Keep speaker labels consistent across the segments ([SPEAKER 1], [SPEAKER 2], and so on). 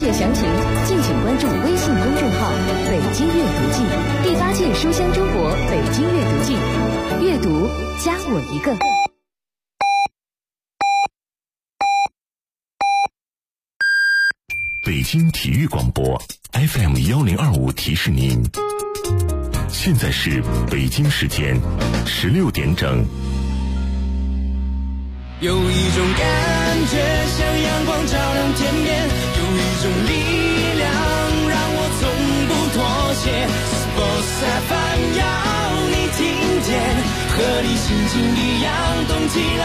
[SPEAKER 1] 别详情，敬请关注微信公众号“北京阅读季”第8届书香中国北京阅读季，阅读加我一个。
[SPEAKER 2] 北京体育广播 FM1025提示您，现在是北京时间16点整。
[SPEAKER 3] 有一种感觉像阳光照亮天边，有一种力量让我从不妥协。Sports FM 要你听见，和你心情一样动起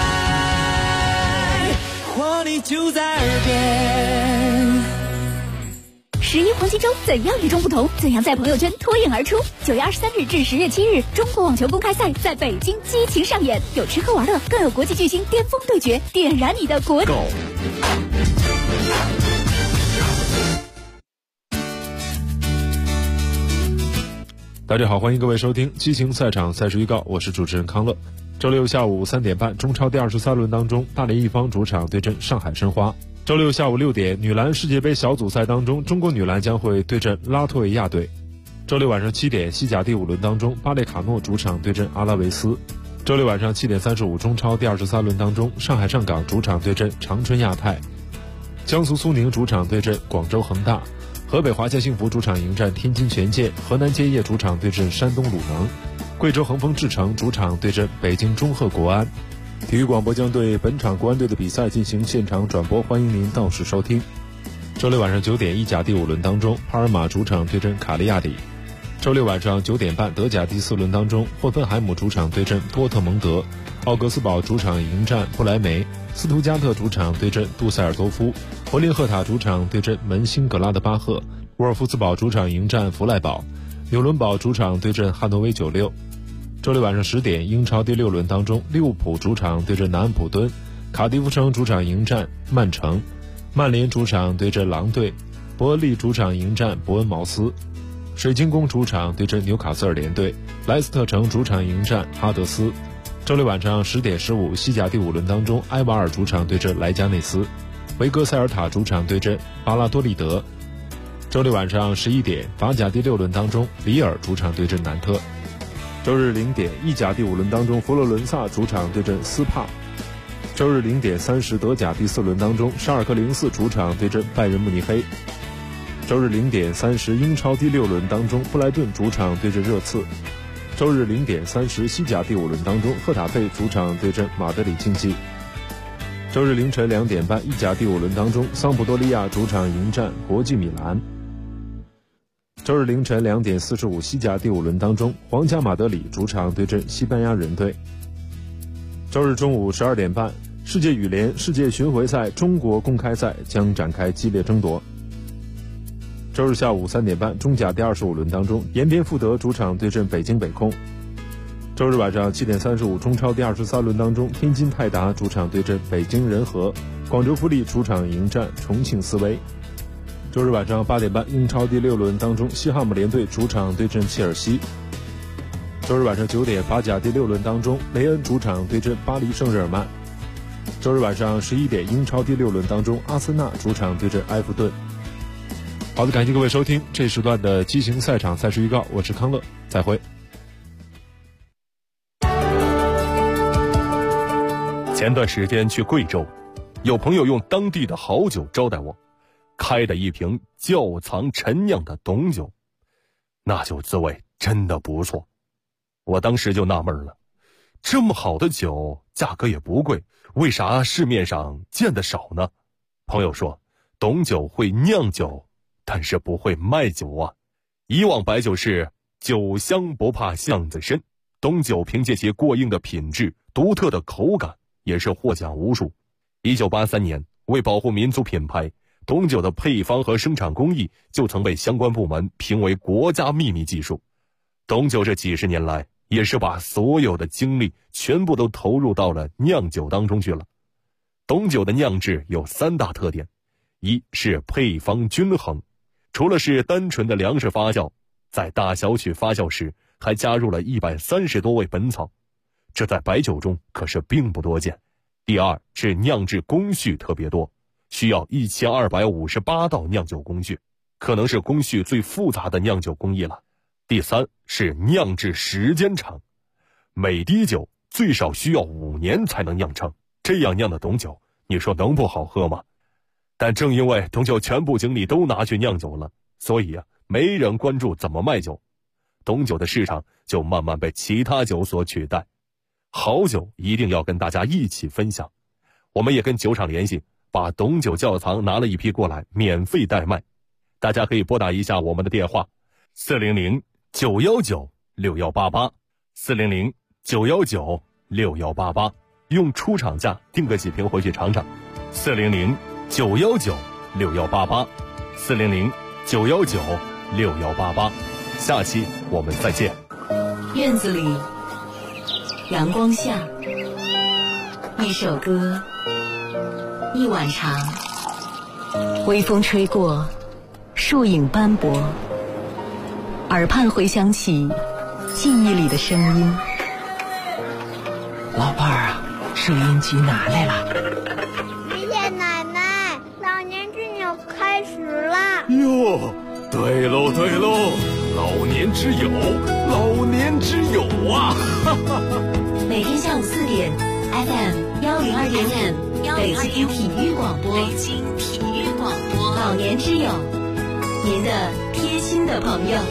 [SPEAKER 3] 来，活力就在耳边。
[SPEAKER 4] 11黄金周怎样与众不同？怎样在朋友圈脱颖而出？9月23日至10月7日，中国网球公开赛在北京激情上演，有吃喝玩乐，更有国际巨星巅峰对决，点燃你的国。
[SPEAKER 5] 大家好，欢迎各位收听激情赛场赛事预告，我是主持人康乐。周六下午3点半，中超第23轮当中，大连一方主场对阵上海申花。周六下午6点，女篮世界杯小组赛当中，中国女篮将会对阵拉脱维亚队。周六晚上7点，西甲第5轮当中，巴列卡诺主场对阵阿拉维斯。周六晚上7点35，中超第23轮当中，上海上港主场对阵长春亚泰。江苏苏宁主场对阵广州恒大。河北华夏幸福主场迎战天津权健，河南建业主场对阵山东鲁能，贵州恒丰智诚主场对阵北京中赫国安。体育广播将对本场国安队的比赛进行现场转播，欢迎您到时收听。周六晚上9点，意甲第5轮当中，帕尔马主场对阵卡利亚里。周六晚上9点半，德甲第4轮当中，霍芬海姆主场对阵多特蒙德，奥格斯堡主场迎战不莱梅，斯图加特主场对阵杜塞尔多夫，柏林赫塔主场对阵门兴格拉德巴赫，沃尔夫斯堡主场迎战弗赖堡，纽伦堡主场对阵汉诺威96。周六晚上10点，英超第6轮当中，利物浦主场对阵南安普敦，卡迪夫城主场迎战曼城，曼联主场对阵狼队，伯恩利主场迎战伯恩茅斯，水晶宫主场对阵纽卡斯尔联队，莱斯特城主场迎战哈德斯。周六晚上10点15，西甲第5轮当中，埃瓦尔主场对阵莱加内斯，维格塞尔塔主场对阵巴拉多利德。周六晚上11点，法甲第6轮当中，里尔主场对阵南特。周日0点，意甲第5轮当中，佛罗伦萨主场对阵斯帕。周日0点30，德甲第4轮当中，沙尔克04主场对阵拜仁慕尼黑。周日0点30，英超第6轮当中，布莱顿主场对阵热刺。周日0点30，西甲第5轮当中，赫塔费主场对阵马德里竞技。周日凌晨2点半，意甲第5轮当中，桑普多利亚主场迎战国际米兰。周日凌晨2点45，西甲第5轮当中，皇家马德里主场对阵西班牙人队。周日中午12点半，世界羽联世界巡回赛中国公开赛将展开激烈争夺。周日下午3点半，中甲第25轮当中，延边富德主场对阵北京北控。周日晚上7点35，中超第23轮当中，天津泰达主场对阵北京人和，广州富力主场迎战重庆斯威。周日晚上8点半，英超第6轮当中，西汉姆联队主场对阵切尔西。周日晚上9点，法甲第6轮当中，雷恩主场对阵巴黎圣日耳曼。周日晚上11点，英超第6轮当中，阿森纳主场对阵埃弗顿。好的，感谢各位收听这时段的激情赛场赛事预告，我是康乐，再会。
[SPEAKER 6] 前段时间去贵州，有朋友用当地的好酒招待我，开的一瓶窖藏陈酿的董酒，那酒滋味真的不错。我当时就纳闷了，这么好的酒价格也不贵，为啥市面上见得少呢？朋友说，董酒会酿酒，但是不会卖酒啊。以往白酒是酒香不怕巷子深，董酒凭借其过硬的品质、独特的口感，也是获奖无数。1983年，为保护民族品牌，董酒的配方和生产工艺就曾被相关部门评为国家秘密技术。董酒这几十年来，也是把所有的精力全部都投入到了酿酒当中去了。董酒的酿制有3大特点，一是配方均衡，除了是单纯的粮食发酵，在大小曲发酵时还加入了130多味本草，这在白酒中可是并不多见。第二是酿制工序特别多， 需要1258道酿酒工序，可能是工序最复杂的酿酒工艺了。第3是酿制时间长，每滴酒最少需要5年才能酿成，这样酿的董酒，你说能不好喝吗？但正因为董酒全部精力都拿去酿酒了，所以没人关注怎么卖酒，董酒的市场就慢慢被其他酒所取代。好酒一定要跟大家一起分享，我们也跟酒厂联系，把董酒窖藏拿了一批过来，免费代卖。大家可以拨打一下我们的电话400-919-6188 400-919-6188，用出厂价订个几瓶回去尝尝。400-919-6188 400-919-6188，下期我们再见。
[SPEAKER 1] 院子里，阳光下，一首歌，一碗茶，微风吹过，树影斑驳，耳畔回响起记忆里的声音。
[SPEAKER 7] 老伴儿啊，收音机拿来了。
[SPEAKER 8] 爷爷奶奶，老年之友开始啦！
[SPEAKER 6] 哟，对喽对喽，老年之友，老年之友啊！
[SPEAKER 1] 每天下午4点 FM 102.5北京体育广播，北京体育广播，老年之友，您的贴心的朋友。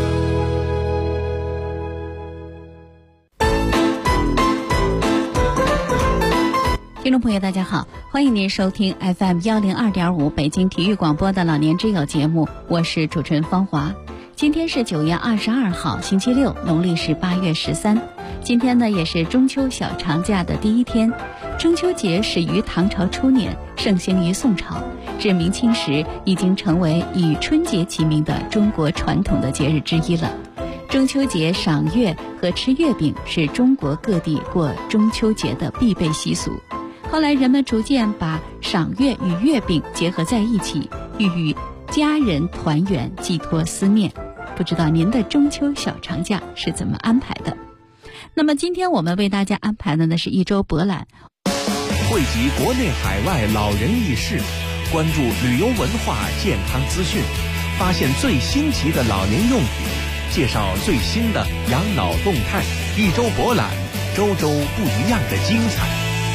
[SPEAKER 4] 听众朋友大家好，欢迎您收听 FM 102.5北京体育广播的老年之友节目，我是主持人方华。今天是9月22号星期六，农历是8月13。今天呢也是中秋小长假的第一天。中秋节始于唐朝初年，盛行于宋朝，至明清时已经成为以春节齐名的中国传统的节日之一了。中秋节赏月和吃月饼是中国各地过中秋节的必备习俗。后来人们逐渐把赏月与月饼结合在一起，寓与家人团圆，寄托思念。不知道您的中秋小长假是怎么安排的？那么今天我们为大家安排的呢是一周博览，
[SPEAKER 7] 汇集国内海外老人轶事，关注旅游文化健康资讯，发现最新奇的老年用品，介绍最新的养老动态。一周博览，周周不一样的精彩。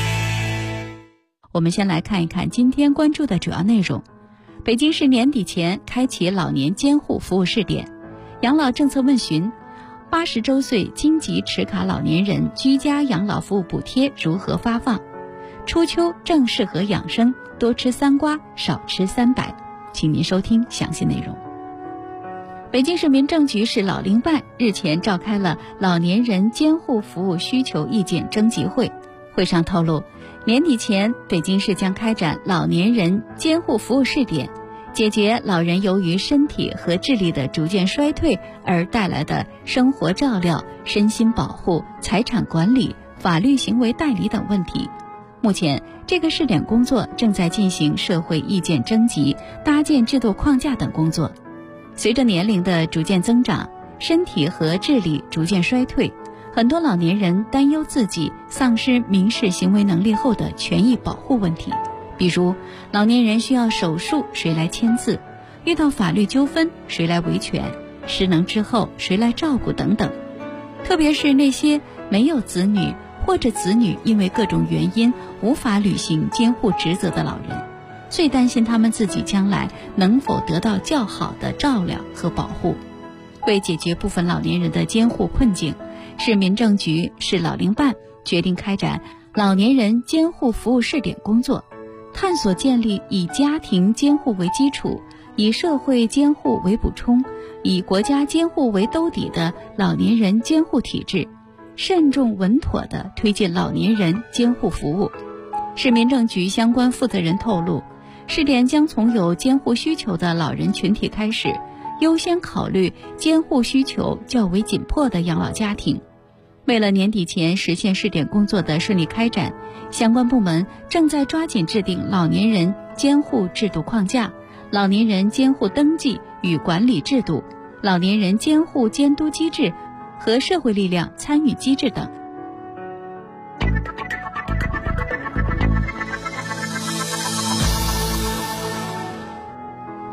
[SPEAKER 4] 我们先来看一看今天关注的主要内容。北京市年底前开启老年监护服务试点，养老政策问询，80周岁金级持卡老年人居家养老服务补贴如何发放？初秋正适合养生，多吃3瓜，少吃3白。请您收听详细内容。北京市民政局市老龄办日前召开了老年人监护服务需求意见征集会，会上透露，年底前北京市将开展老年人监护服务试点，解决老人由于身体和智力的逐渐衰退而带来的生活照料、身心保护、财产管理、法律行为代理等问题。目前这个试点工作正在进行社会意见征集、搭建制度框架等工作。随着年龄的逐渐增长，身体和智力逐渐衰退，很多老年人担忧自己丧失民事行为能力后的权益保护问题，比如老年人需要手术谁来签字，遇到法律纠纷谁来维权，失能之后谁来照顾等等。特别是那些没有子女或者子女因为各种原因无法履行监护职责的老人，最担心他们自己将来能否得到较好的照料和保护。为解决部分老年人的监护困境，市民政局市老龄办决定开展老年人监护服务试点工作，探索建立以家庭监护为基础、以社会监护为补充、以国家监护为兜底的老年人监护体制，慎重稳妥地推进老年人监护服务。市民政局相关负责人透露，试点将从有监护需求的老人群体开始，优先考虑监护需求较为紧迫的养老家庭。为了年底前实现试点工作的顺利开展，相关部门正在抓紧制定老年人监护制度框架、老年人监护登记与管理制度、老年人监护监督机制和社会力量参与机制等。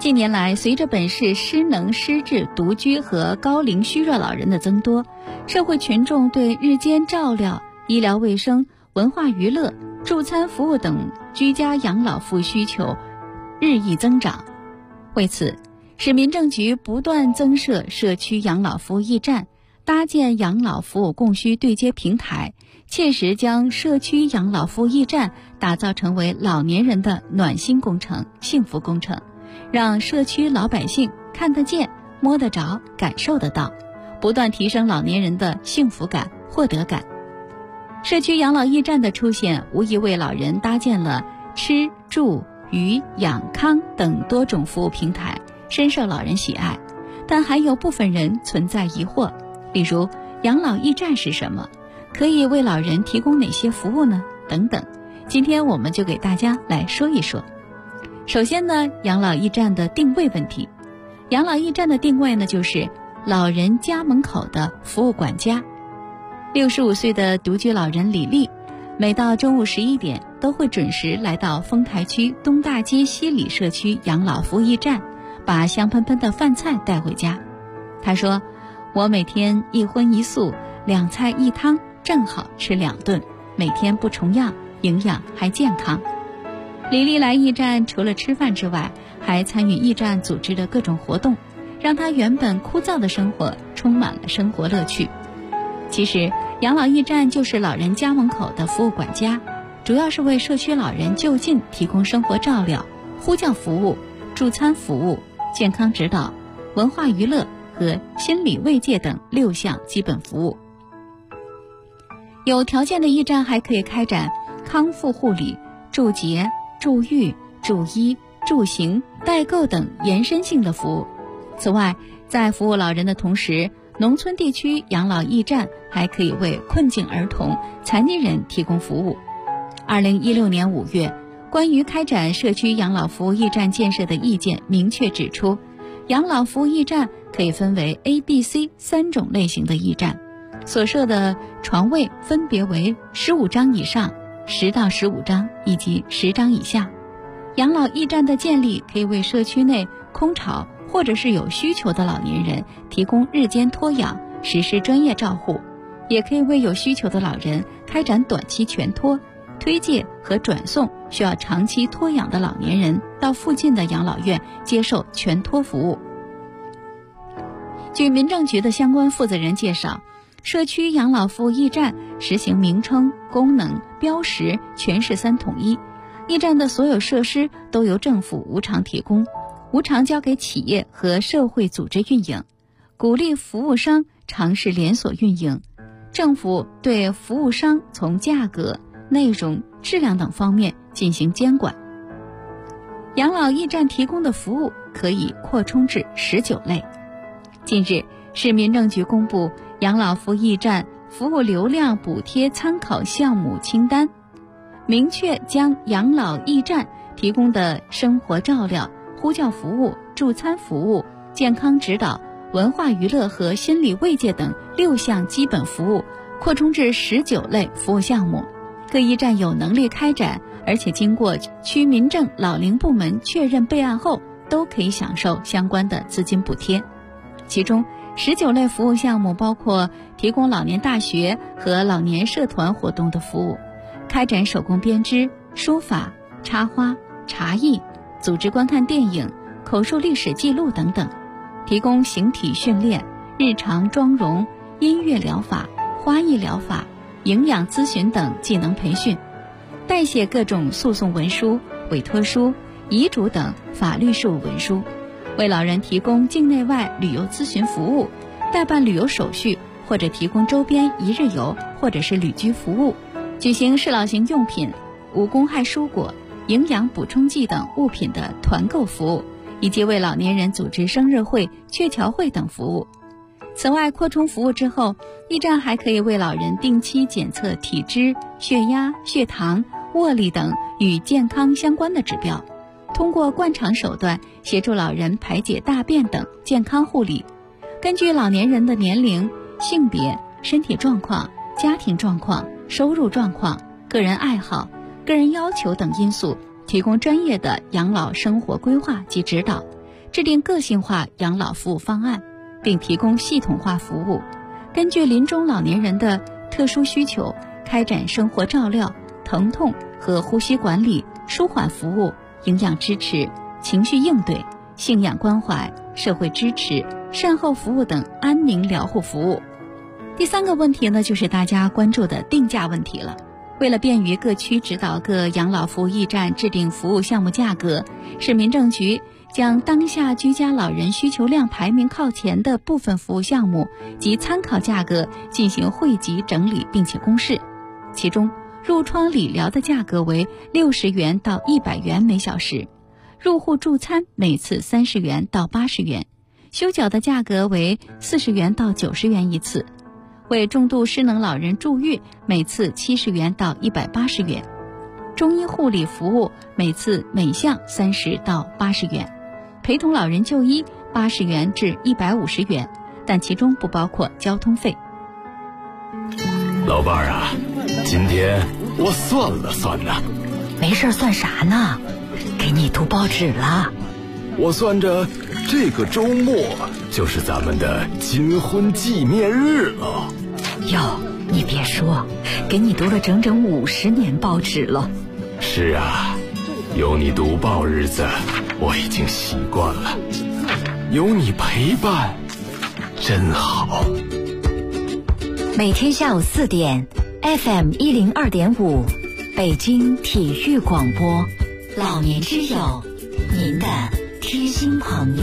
[SPEAKER 4] 近年来，随着本市失能、失智、独居和高龄虚弱老人的增多，社会群众对日间照料、医疗卫生、文化娱乐、助餐服务等居家养老服务需求日益增长。为此，市民政局不断增设社区养老服务驿站，搭建养老服务供需对接平台，切实将社区养老服务驿站打造成为老年人的暖心工程、幸福工程，让社区老百姓看得见、摸得着、感受得到，不断提升老年人的幸福感、获得感。社区养老驿站的出现，无疑为老人搭建了吃、住、娱、养、康等多种服务平台，深受老人喜爱。但还有部分人存在疑惑，例如养老驿站是什么？可以为老人提供哪些服务呢？等等。今天我们就给大家来说一说。首先呢，养老驿站的定位问题。养老驿站的定位呢，就是老人家门口的服务管家。65岁的独居老人李丽，每到中午11点都会准时来到丰台区东大街西里社区养老服务驿站，把香喷喷的饭菜带回家。她说，我每天一荤一素，2菜1汤，正好吃2顿，每天不重样，营养还健康。李丽来驿站除了吃饭之外，还参与驿站组织的各种活动，让她原本枯燥的生活充满了生活乐趣。其实养老驿站就是老人家门口的服务管家，主要是为社区老人就近提供生活照料、呼叫服务、助餐服务、健康指导、文化娱乐和心理慰藉等6项基本服务。有条件的驿站还可以开展康复护理、助洁、助育、助医、助行、代购等延伸性的服务。此外，在服务老人的同时，农村地区养老驿站还可以为困境儿童、残疾人提供服务。2016年5月，关于开展社区养老服务驿站建设的意见明确指出，养老服务驿站可以分为 A、B、C 3种类型的驿站，所设的床位分别为15张以上、10到15张以及10张以下。养老驿站的建立可以为社区内空巢或者是有需求的老年人提供日间托养，实施专业照护，也可以为有需求的老人开展短期全托，推介和转送需要长期托养的老年人到附近的养老院接受全托服务。据民政局的相关负责人介绍，社区养老服务驿站实行名称、功能、标识全市3统一，驿站的所有设施都由政府无偿提供，无偿交给企业和社会组织运营，鼓励服务商尝试连锁运营。政府对服务商从价格、内容、质量等方面进行监管。养老驿站提供的服务可以扩充至19类。近日，市民政局公布养老服务驿站服务流量补贴参考项目清单，明确将养老驿站提供的生活照料、呼叫服务、助餐服务、健康指导、文化娱乐和心理慰藉等6项基本服务扩充至19类服务项目。各驿站有能力开展，而且经过区民政老龄部门确认备案后，都可以享受相关的资金补贴。其中19类服务项目包括提供老年大学和老年社团活动的服务，开展手工编织、书法、插花、茶艺，组织观看电影、口述历史记录等等，提供形体训练、日常妆容、音乐疗法、花艺疗法、营养咨询等技能培训，代写各种诉讼文书、委托书、遗嘱等法律事务文书，为老人提供境内外旅游咨询服务，代办旅游手续，或者提供周边一日游或者是旅居服务，举行适老型用品、无公害蔬果、营养补充剂等物品的团购服务，以及为老年人组织生日会、鹊桥会等服务。此外，扩充服务之后，驿站还可以为老人定期检测体脂、血压、血糖、握力等与健康相关的指标，通过惯常手段协助老人排解大便等健康护理。根据老年人的年龄、性别、身体状况、家庭状况、收入状况、个人爱好、个人要求等因素，提供专业的养老生活规划及指导， 制定个性化养老服务方案，并提供系统化服务，根据临终老年人的特殊需求，开展生活照料、疼痛和呼吸管理、舒缓服务、营养支持、情绪应对、信仰关怀、社会支持、善后服务等安宁疗护服务。第三个问题呢，就是大家关注的定价问题了。为了便于各区指导各养老服务驿站制定服务项目价格，市民政局将当下居家老人需求量排名靠前的部分服务项目及参考价格进行汇集整理并且公示。其中，褥疮理疗的价格为60元到100元每小时，入户助餐每次30元到80元，修脚的价格为40元到90元一次，为重度失能老人住院每次70元到180元，中医护理服务每次每项30到80元，陪同老人就医80元至150元，但其中不包括交通费。
[SPEAKER 9] 老伴儿啊，今天我算了算呢。
[SPEAKER 1] 没事算啥呢？给你读报纸了。
[SPEAKER 9] 我算着这个周末就是咱们的金婚纪念日了。
[SPEAKER 1] 哟，你别说，给你读了整整50年报纸了。
[SPEAKER 9] 是啊，有你读报日子我已经习惯了，有你陪伴真好。
[SPEAKER 1] 每天下午4点 FM 102.5北京体育广播，老年之友，您的贴心朋友。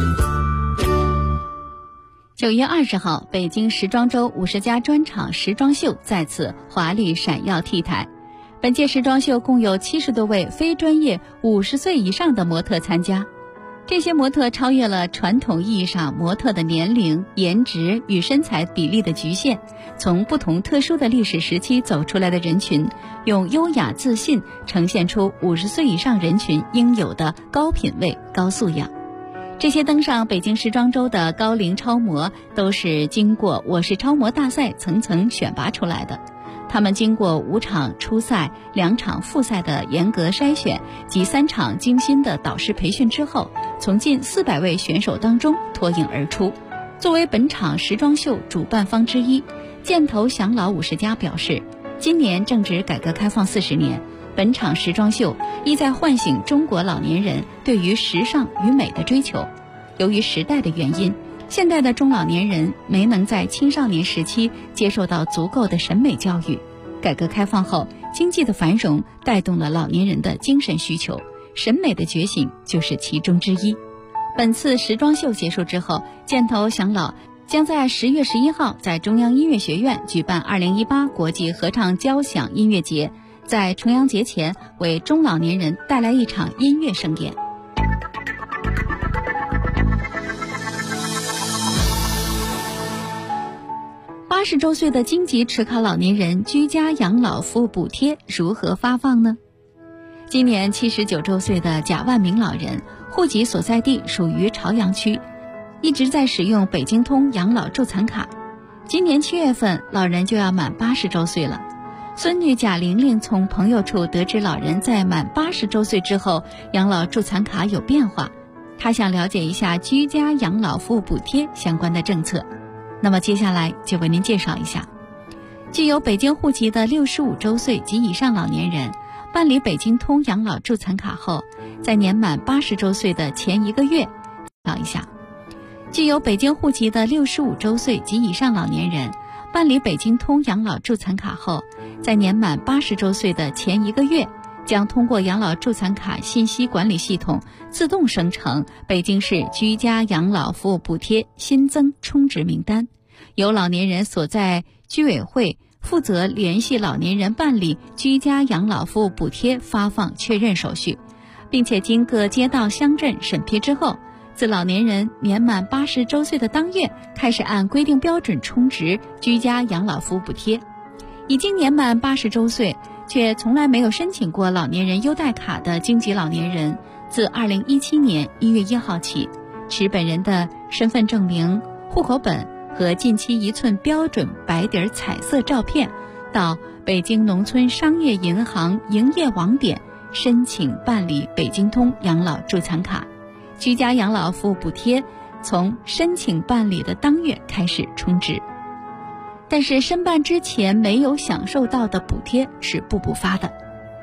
[SPEAKER 4] 9月20号，北京时装周50家专场时装秀再次华丽闪耀 T 台。本届时装秀共有70多位非专业50岁以上的模特参加。这些模特超越了传统意义上模特的年龄、颜值与身材比例的局限，从不同特殊的历史时期走出来的人群，用优雅自信呈现出50岁以上人群应有的高品位、高素养。这些登上北京时装周的高龄超模，都是经过我是超模大赛层层选拔出来的。他们经过5场初赛、2场复赛的严格筛选及3场精心的导师培训之后，从近400位选手当中脱颖而出。作为本场时装秀主办方之一，箭头享老50家表示，今年正值改革开放40年，本场时装秀意在唤醒中国老年人对于时尚与美的追求。由于时代的原因，现代的中老年人没能在青少年时期接受到足够的审美教育。改革开放后，经济的繁荣带动了老年人的精神需求，审美的觉醒就是其中之一。本次时装秀结束之后，箭头享老将在10月11号在中央音乐学院举办2018国际合唱交响音乐节，在重阳节前为中老年人带来一场音乐盛宴。80周岁的京籍持卡老年人居家养老服务补贴如何发放呢？今年79周岁的贾万明老人，户籍所在地属于朝阳区，一直在使用北京通养老助残卡。今年7月份，老人就要满80周岁了。孙女贾玲玲从朋友处得知老人在满80周岁之后，养老助残卡有变化，她想了解一下居家养老服务补贴相关的政策。那么接下来就为您介绍一下，具有北京户籍的65周岁及以上老年人，办理北京通养老助残卡后，在年满80周岁的前1个月，具有北京户籍的65周岁及以上老年人，办理北京通养老助残卡后，在年满80周岁的前1个月，将通过养老助残卡信息管理系统自动生成北京市居家养老服务补贴新增充值名单，由老年人所在居委会负责联系老年人办理居家养老服务补贴发放确认手续，并且经各街道乡镇审批之后，自老年人年满80周岁的当月开始按规定标准充值居家养老服务补贴。已经年满80周岁却从来没有申请过老年人优待卡的京籍老年人，自2017年1月1号起，持本人的身份证明、户口本和近期1寸标准白底彩色照片，到北京农村商业银行营业网点申请办理北京通养老助残卡。 居家养老服务补贴从申请办理的当月开始充值。但是申办之前没有享受到的补贴是不补发的。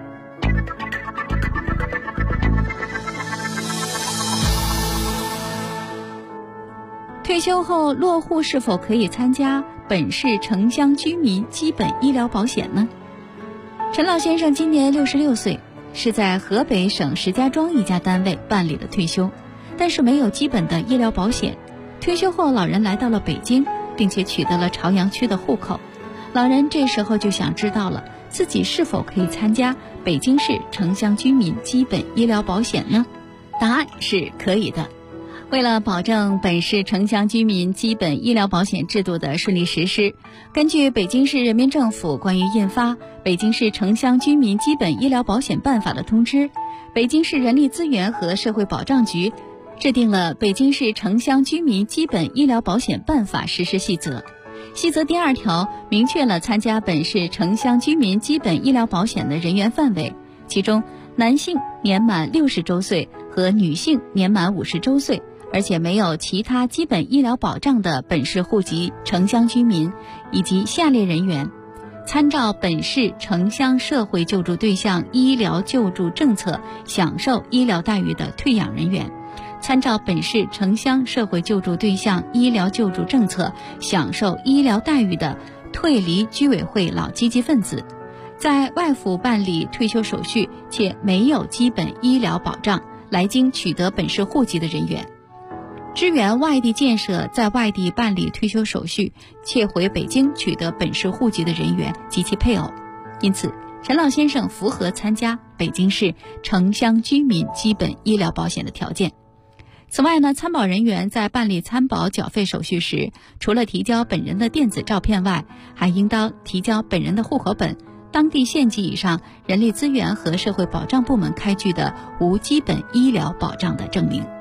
[SPEAKER 4] 退休后落户是否可以参加本市城乡居民基本医疗保险呢？陈老先生今年66岁，是在河北省石家庄一家单位办理的退休，但是没有基本的医疗保险。退休后老人来到了北京，并且取得了朝阳区的户口。老人这时候就想知道了，自己是否可以参加北京市城乡居民基本医疗保险呢？答案是可以的。为了保证本市城乡居民基本医疗保险制度的顺利实施，根据北京市人民政府关于印发《北京市城乡居民基本医疗保险办法》的通知，北京市人力资源和社会保障局制定了《北京市城乡居民基本医疗保险办法》实施细则。细则第2条明确了参加本市城乡居民基本医疗保险的人员范围，其中男性年满60周岁和女性年满50周岁，而且没有其他基本医疗保障的本市户籍城乡居民，以及下列人员：参照本市城乡社会救助对象医疗救助政策享受医疗待遇的退养人员，参照本市城乡社会救助对象医疗救助政策享受医疗待遇的退离居委会老积极分子，在外府办理退休手续且没有基本医疗保障来京取得本市户籍的人员，支援外地建设在外地办理退休手续且回北京取得本市户籍的人员及其配偶。因此陈老先生符合参加北京市城乡居民基本医疗保险的条件。此外呢，参保人员在办理参保缴费手续时，除了提交本人的电子照片外，还应当提交本人的户口本、当地县级以上人力资源和社会保障部门开具的无基本医疗保障的证明。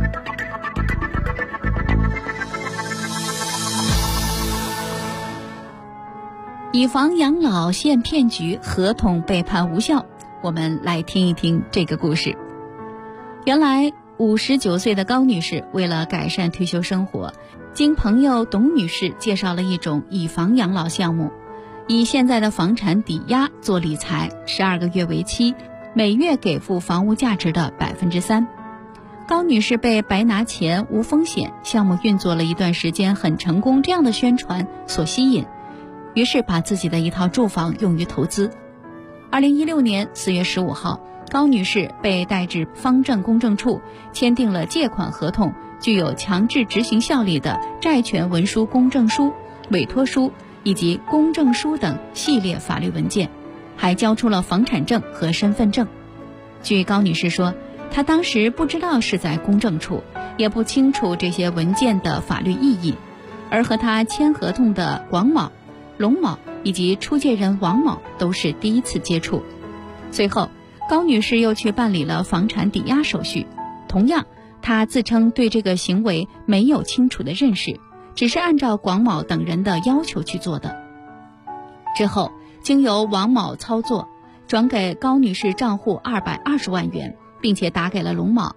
[SPEAKER 4] 以房养老陷骗局，合同被判无效。我们来听一听这个故事。原来59岁的高女士为了改善退休生活，经朋友董女士介绍了一种以房养老项目，以现在的房产抵押做理财，12个月为期，每月给付房屋价值的3%。高女士被白拿钱无风险，项目运作了一段时间很成功这样的宣传所吸引，于是把自己的一套住房用于投资。2016年4月15号，高女士被带至方正公证处，签订了借款合同，具有强制执行效力的债权文书公证书、委托书以及公证书等系列法律文件，还交出了房产证和身份证。据高女士说，她当时不知道是在公证处，也不清楚这些文件的法律意义，而和她签合同的广某、龙某以及出借人王某都是第一次接触。随后高女士又去办理了房产抵押手续，同样她自称对这个行为没有清楚的认识，只是按照广某等人的要求去做的。之后经由王某操作，转给高女士账户220万元，并且打给了龙某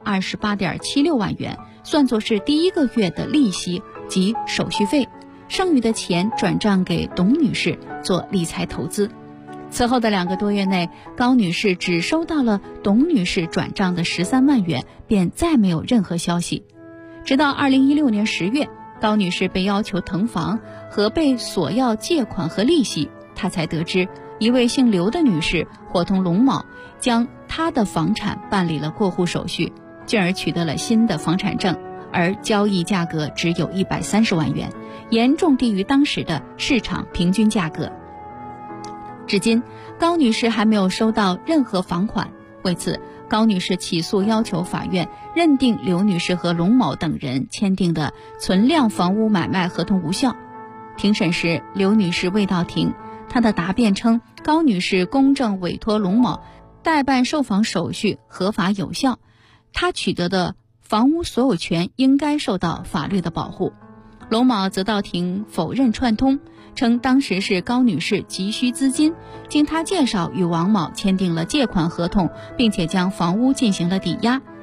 [SPEAKER 4] 28.76万元，算作是第1个月的利息及手续费，剩余的钱转账给董女士做理财投资。此后的2个多月内，高女士只收到了董女士转账的13万元，便再没有任何消息。直到2016年10月，高女士被要求腾房和被索要借款和利息，她才得知一位姓刘的女士伙同龙某将她的房产办理了过户手续，进而取得了新的房产证，而交易价格只有130万元，严重低于当时的市场平均价格。至今高女士还没有收到任何房款，为此高女士起诉要求法院认定刘女士和龙某等人签订的存量房屋买卖合同无效。庭审时，刘女士未到庭，她的答辩称高女士公证委托龙某代办售房手续合法有效，她取得的房屋所有权应该受到法律的保护。龙某则到庭否认串通，称当时是高女士急需资金，经她介绍与王某签订了借款合同，并且将房屋进行了抵押，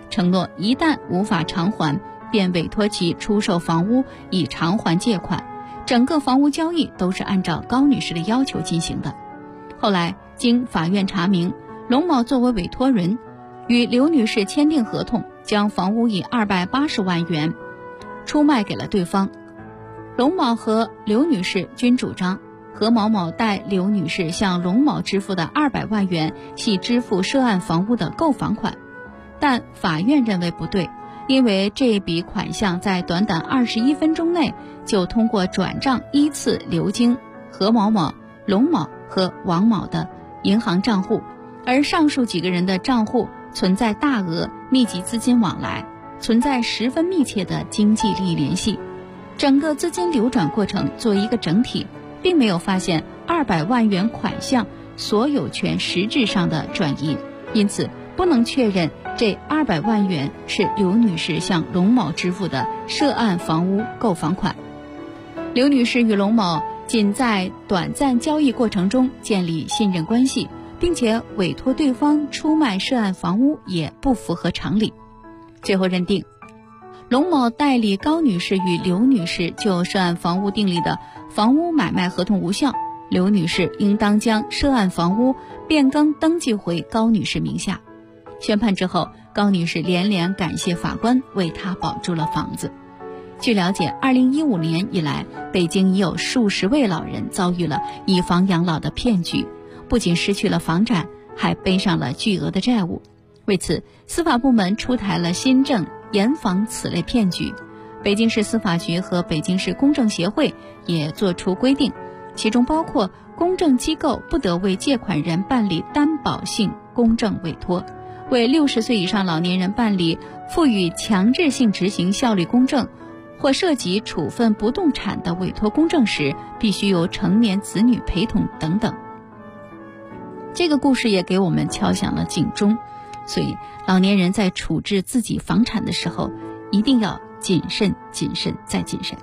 [SPEAKER 10] 承诺一旦无法偿还，便委托其出售房屋以偿还借款。整个房屋交易都是按照高女士的要求进行的。后来经法院查明，龙某作为委托人，与刘女士签订合同，将房屋以280万元出卖给了对方。龙某和刘女士均主张何某某代刘女士向龙某支付的200万元系支付涉案房屋的购房款，但法院认为不对，因为这笔款项在短短21分钟内就通过转账依次流经何某某、龙某和王某的银行账户，而上述几个人的账户存在大额密集资金往来，存在十分密切的经济利益联系。整个资金流转过程作为一个整体，并没有发现200万元款项所有权实质上的转移，因此不能确认这200万元是刘女士向龙某支付的涉案房屋购房款。刘女士与龙某仅在短暂交易过程中建立信任关系，并且委托对方出卖涉案房屋也不符合常理。最后认定，龙某代理高女士与刘女士就涉案房屋订立的房屋买卖合同无效，刘女士应当将涉案房屋变更登记回高女士名下。宣判之后，高女士连连感谢法官为她保住了房子。据了解，2015年以来，北京已有数十位老人遭遇了以房养老的骗局，不仅失去了房产，还背上了巨额的债务。为此，司法部门出台了新政，严防此类骗局。北京市司法局和北京市公证协会也作出规定，其中包括公证机构不得为借款人办理担保性公证委托，为60岁以上老年人办理赋予强制性执行效力公证或涉及处分不动产的委托公证时，必须由成年子女陪同等等。这个故事也给我们敲响了警钟，所以老年人在处置自己房产的时候，一定要谨慎、谨慎再谨慎。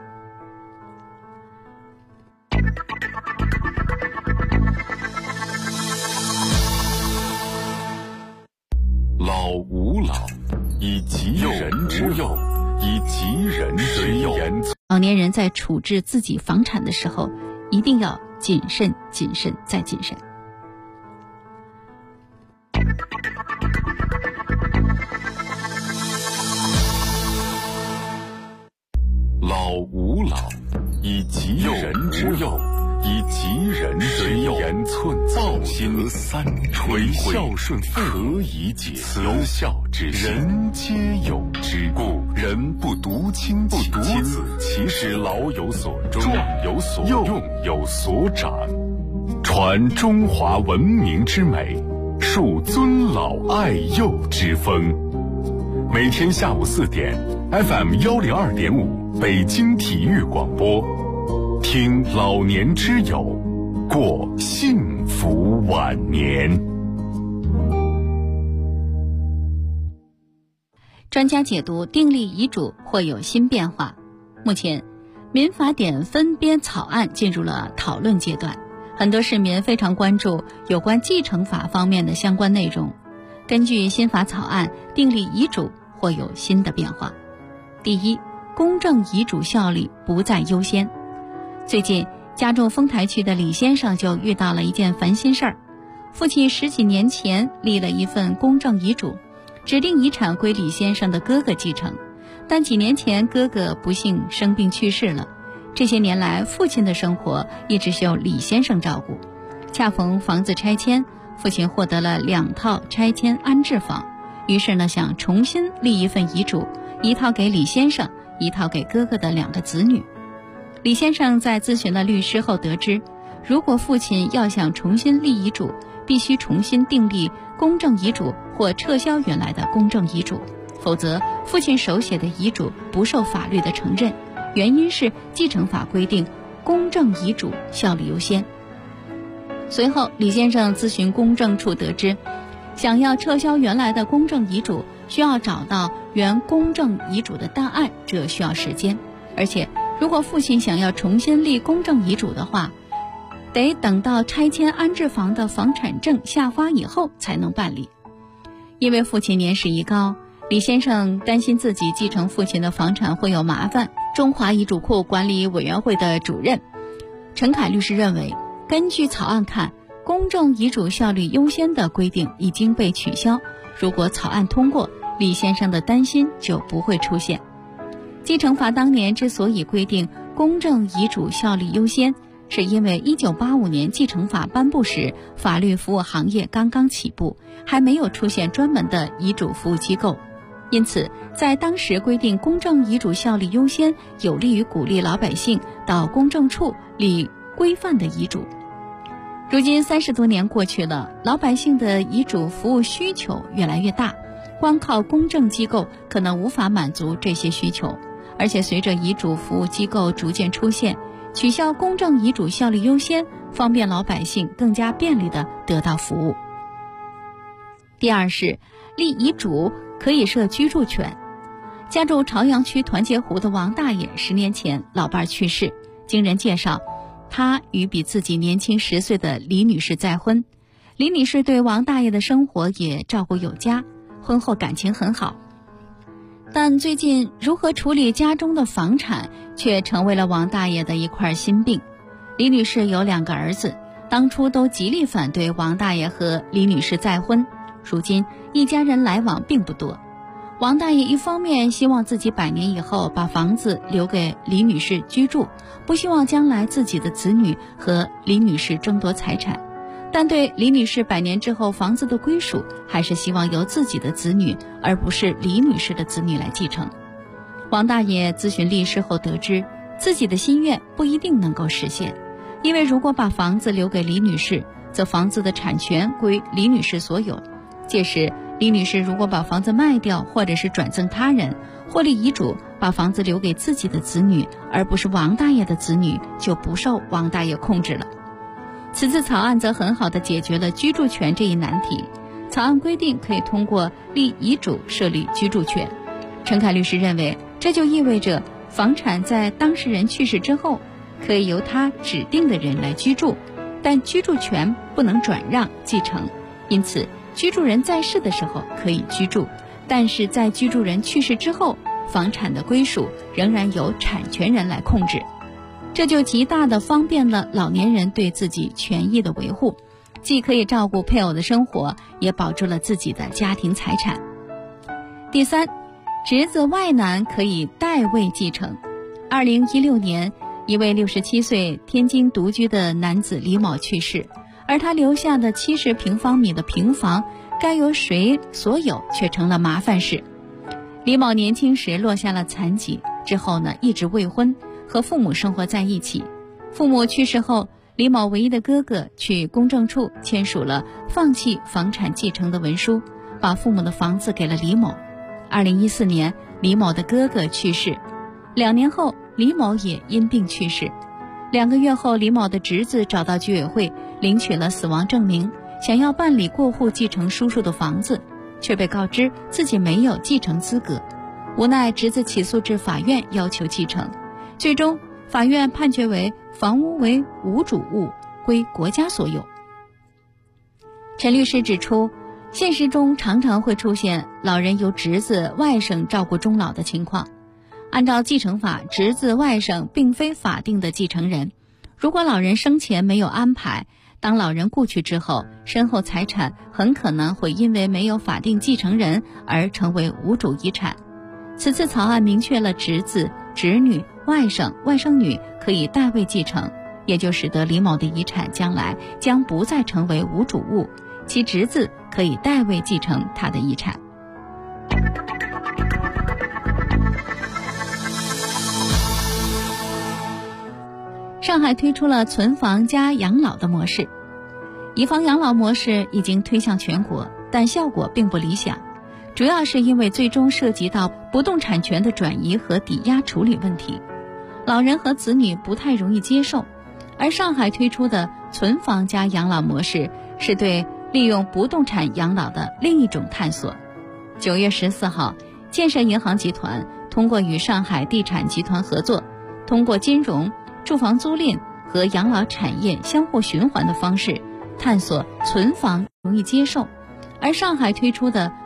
[SPEAKER 2] 老吾老以及人之幼，以及人之幼。
[SPEAKER 10] 老年人在处置自己房产的时候，一定要谨慎、谨慎再谨慎。
[SPEAKER 2] 老吾老以及人之幼，以及人之幼。报心三垂孝顺可以解忧，慈孝之心人皆有之。故人不独亲其子，其使老有所终，壮有所用有所长，传中华文明之美，树尊老爱幼之风。每天下午4点 FM 102.5北京体育广播，听老年之友，过幸福晚年。
[SPEAKER 10] 专家解读订立遗嘱或有新变化。目前，民法典分编草案进入了讨论阶段，很多市民非常关注有关继承法方面的相关内容。根据新法草案，订立遗嘱或有新的变化。第一，公证遗嘱效力不再优先。最近，家住丰台区的李先生就遇到了一件烦心事儿。父亲10几年前立了一份公证遗嘱，指定遗产归李先生的哥哥继承，但几年前哥哥不幸生病去世了。这些年来，父亲的生活一直是由李先生照顾。恰逢房子拆迁，父亲获得了2套拆迁安置房，于是呢，想重新立一份遗嘱，一套给李先生，一套给哥哥的2个子女。李先生在咨询了律师后得知，如果父亲要想重新立遗嘱，必须重新订立公证遗嘱或撤销原来的公证遗嘱，否则父亲手写的遗嘱不受法律的承认。原因是继承法规定公证遗嘱效力优先。随后，李先生咨询公证处得知，想要撤销原来的公证遗嘱，需要找到原公证遗嘱的档案，这需要时间。而且，如果父亲想要重新立公证遗嘱的话，得等到拆迁安置房的房产证下发以后才能办理。因为父亲年事已高， 李先生担心自己继承父亲的房产会有麻烦。中华遗嘱库管理委员会的主任陈凯律师认为，根据草案看，公证遗嘱效力优先的规定已经被取消，如果草案通过，李先生的担心就不会出现。继承法当年之所以规定公证遗嘱效力优先，是因为1985年继承法颁布时，法律服务行业刚刚起步，还没有出现专门的遗嘱服务机构。因此，在当时规定公证遗嘱效力优先，有利于鼓励老百姓到公证处立规范的遗嘱。如今30多年过去了，老百姓的遗嘱服务需求越来越大，光靠公证机构可能无法满足这些需求，而且随着遗嘱服务机构逐渐出现，取消公证遗嘱效力优先，方便老百姓更加便利地得到服务。第二是立遗嘱可以设居住权。家住朝阳区团结湖的王大爷10年前老伴去世，经人介绍，他与比自己年轻10岁的李女士再婚。李女士对王大爷的生活也照顾有加，婚后感情很好。但最近如何处理家中的房产却成为了王大爷的一块心病。李女士有2个儿子，当初都极力反对王大爷和李女士再婚，如今一家人来往并不多。王大爷一方面希望自己100年以后把房子留给李女士居住，不希望将来自己的子女和李女士争夺财产，但对李女士100年之后房子的归属，还是希望由自己的子女，而不是李女士的子女来继承。王大爷咨询律师后得知，自己的心愿不一定能够实现，因为如果把房子留给李女士，则房子的产权归李女士所有，届时李女士如果把房子卖掉，或者是转赠他人，或立遗嘱把房子留给自己的子女，而不是王大爷的子女，就不受王大爷控制了。此次草案则很好地解决了居住权这一难题。草案规定可以通过立遗嘱设立居住权。陈凯律师认为，这就意味着房产在当事人去世之后，可以由他指定的人来居住，但居住权不能转让继承。因此，居住人在世的时候可以居住，但是在居住人去世之后，房产的归属仍然由产权人来控制。这就极大地方便了老年人对自己权益的维护，既可以照顾配偶的生活，也保住了自己的家庭财产。第三，侄子外男可以代位继承。2016年，一位67岁天津独居的男子李某去世，而他留下的70平方米的平房该由谁所有却成了麻烦事。李某年轻时落下了残疾，之后呢一直未婚，和父母生活在一起。父母去世后，李某唯一的哥哥去公证处签署了放弃房产继承的文书，把父母的房子给了李某。2014年，李某的哥哥去世，2年后李某也因病去世。2个月后，李某的侄子找到居委会领取了死亡证明，想要办理过户继承叔叔的房子，却被告知自己没有继承资格。无奈侄子起诉至法院要求继承，最终法院判决为房屋为无主物，归国家所有。陈律师指出，现实中常常会出现老人由侄子、外甥照顾终老的情况。按照继承法，侄子、外甥并非法定的继承人。如果老人生前没有安排，当老人故去之后，身后财产很可能会因为没有法定继承人而成为无主遗产。此次草案明确了侄子、侄女、外甥、外甥女可以代位继承，也就使得李某的遗产将来将不再成为无主物，其侄子可以代位继承他的遗产。上海推出了存房加养老的模式，以房养老模式已经推向全国，但效果并不理想，主要是因为最终涉及到不动产权的转移和抵押处理问题，老人和子女不太容易接受。而上海推出的存房加养老模式是对利用不动产养老的另一种探索。9月14号，建设银行集团通过与上海地产集团合作，通过金融、住房租赁和养老产业相互循环的方式，探索存房容易接受。而上海推出的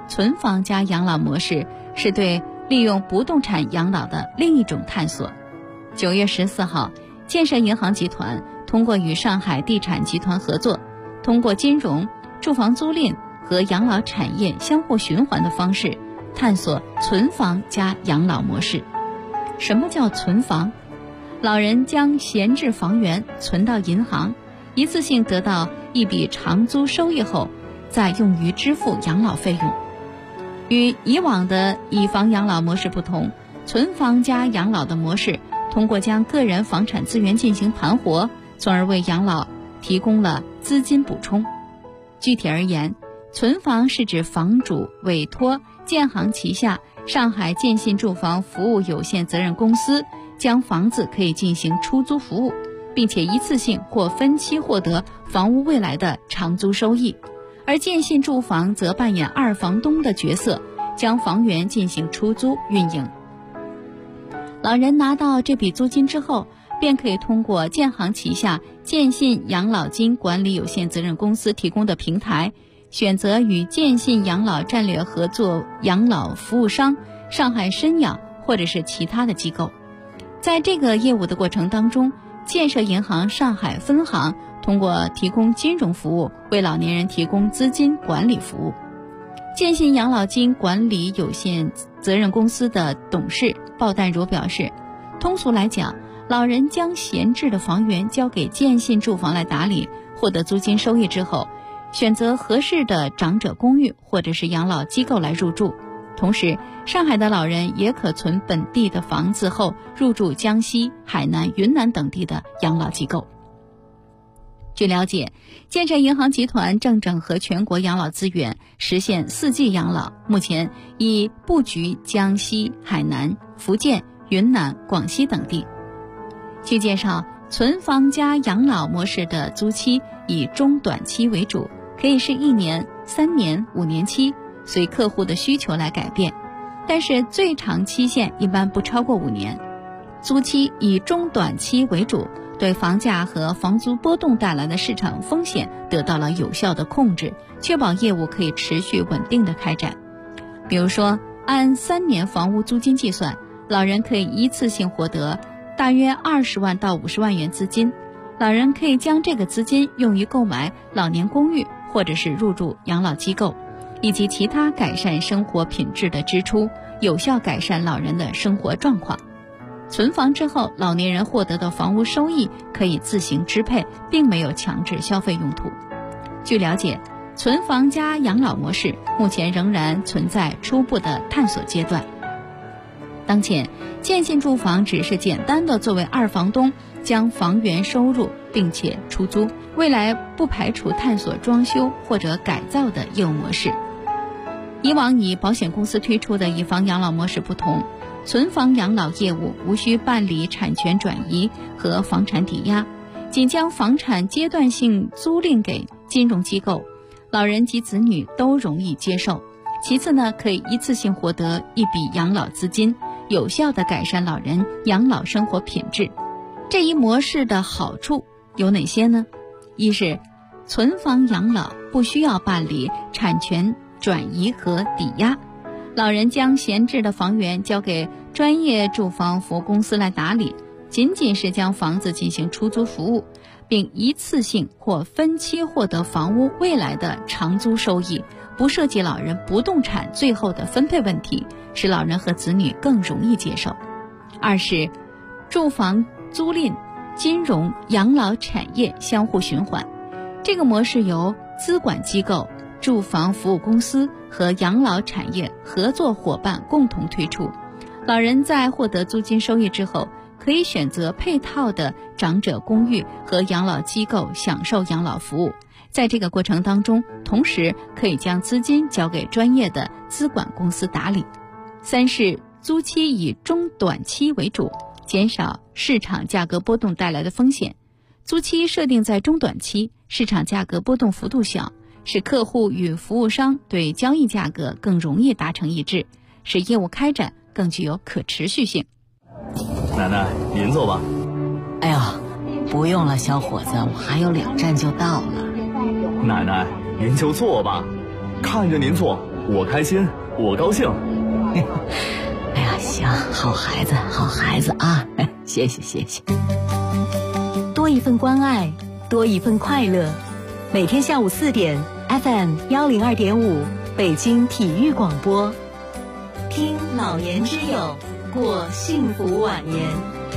[SPEAKER 10] 存房加养老模式是对利用不动产养老的另一种探索。9月14号，建设银行集团通过与上海地产集团合作，通过金融、住房租赁和养老产业相互循环的方式，探索存房加养老模式。什么叫存房？老人将闲置房源存到银行，一次性得到一笔长租收益后，再用于支付养老费用。与以往的以房养老模式不同，存房加养老的模式通过将个人房产资源进行盘活，从而为养老提供了资金补充。具体而言，存房是指房主委托建行旗下上海建信住房服务有限责任公司将房子可以进行出租服务，并且一次性或分期获得房屋未来的长租收益。而建信住房则扮演二房东的角色，将房源进行出租运营。老人拿到这笔租金之后，便可以通过建行旗下建信养老金管理有限责任公司提供的平台，选择与建信养老战略合作养老服务商上海申养或者是其他的机构。在这个业务的过程当中，建设银行上海分行通过提供金融服务，为老年人提供资金管理服务。建信养老金管理有限责任公司的董事鲍淡如表示，通俗来讲，老人将闲置的房源交给建信住房来打理，获得租金收益之后，选择合适的长者公寓或者是养老机构来入住。同时，上海的老人也可存本地的房子后入住江西、海南、云南等地的养老机构。据了解，建设银行集团正整合全国养老资源，实现4G养老，目前已布局江西、海南、福建、云南、广西等地。据介绍，存房加养老模式的租期以中短期为主，可以是1年、3年、5年期，随客户的需求来改变，但是最长期限一般不超过5年。租期以中短期为主，对房价和房租波动带来的市场风险得到了有效的控制，确保业务可以持续稳定的开展。比如说，按3年房屋租金计算，老人可以一次性获得大约20万到50万元资金，老人可以将这个资金用于购买老年公寓或者是入住养老机构，以及其他改善生活品质的支出，有效改善老人的生活状况。存房之后，老年人获得的房屋收益可以自行支配，并没有强制消费用途。据了解，存房加养老模式目前仍然存在初步的探索阶段。当前，建信住房只是简单的作为二房东将房源收入并且出租，未来不排除探索装修或者改造的业务模式。以往以保险公司推出的以房养老模式不同，存房养老业务无需办理产权转移和房产抵押，仅将房产阶段性租赁给金融机构，老人及子女都容易接受。其次呢，可以一次性获得一笔养老资金，有效地改善老人养老生活品质。这一模式的好处有哪些呢？一是存房养老不需要办理产权转移和抵押，老人将闲置的房源交给专业住房服务公司来打理，仅仅是将房子进行出租服务，并一次性或分期获得房屋未来的长租收益，不涉及老人不动产最后的分配问题，使老人和子女更容易接受。二是住房租赁、金融、养老产业相互循环，这个模式由资管机构、住房服务公司和养老产业合作伙伴共同推出。老人在获得租金收益之后，可以选择配套的长者公寓和养老机构享受养老服务。在这个过程当中，同时可以将资金交给专业的资管公司打理。三是租期以中短期为主，减少市场价格波动带来的风险。租期设定在中短期，市场价格波动幅度小，使客户与服务商对交易价格更容易达成一致，使业务开展更具有可持续性。
[SPEAKER 11] 奶奶，您坐吧。
[SPEAKER 1] 哎呀，不用了，小伙子，我还有2站就到了。
[SPEAKER 11] 奶奶，您就坐吧，看着您坐， 我开心，我高兴。
[SPEAKER 1] 哎呀，行，好孩子，好孩子啊！谢谢谢谢。多一份关爱，多一份快乐。每天下午4点 FM102.5北京体育广播，听老年之友，过幸福晚年。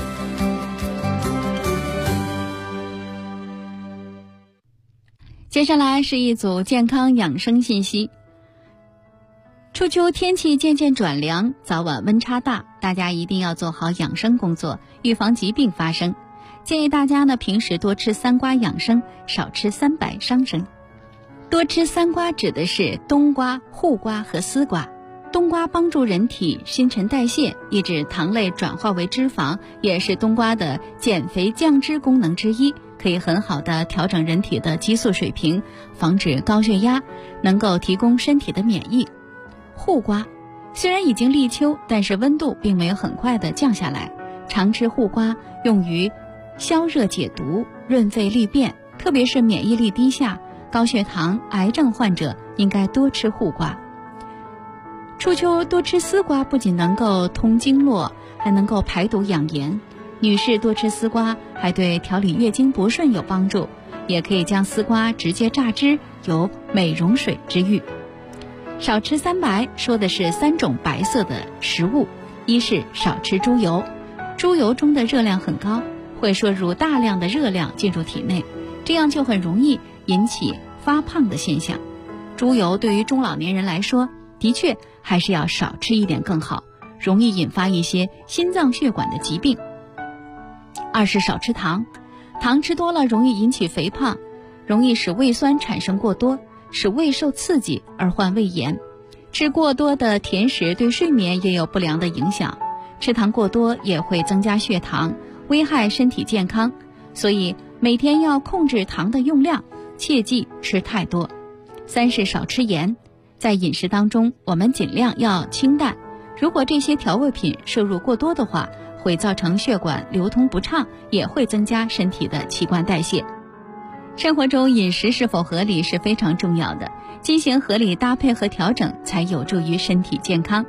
[SPEAKER 10] 接下来是一组健康养生信息。初秋天气渐渐转凉，早晚温差大，大家一定要做好养生工作，预防疾病发生。建议大家呢，平时多吃3瓜养生，少吃3白伤身。多吃3瓜指的是冬瓜、护瓜和丝瓜。冬瓜帮助人体新陈代谢，抑制糖类转化为脂肪，也是冬瓜的减肥降脂功能之一，可以很好的调整人体的激素水平，防止高血压，能够提供身体的免疫。护瓜虽然已经立秋，但是温度并没有很快的降下来，常吃护瓜用于消热解毒、润肺利便，特别是免疫力低下、高血糖、癌症患者应该多吃护瓜。初秋多吃丝瓜不仅能够通经络，还能够排毒养颜。女士多吃丝瓜还对调理月经不顺有帮助，也可以将丝瓜直接榨汁，有美容水之誉。少吃3白说的是3种白色的食物，一是少吃猪油，猪油中的热量很高，会摄入大量的热量进入体内，这样就很容易引起发胖的现象。猪油对于中老年人来说，的确还是要少吃一点更好，容易引发一些心脏血管的疾病。二是少吃糖，糖吃多了容易引起肥胖，容易使胃酸产生过多，使胃受刺激而患胃炎。吃过多的甜食对睡眠也有不良的影响，吃糖过多也会增加血糖，危害身体健康，所以每天要控制糖的用量，切忌吃太多。三是少吃盐，在饮食当中我们尽量要清淡，如果这些调味品摄入过多的话，会造成血管流通不畅，也会增加身体的器官代谢。生活中饮食是否合理是非常重要的，进行合理搭配和调整，才有助于身体健康。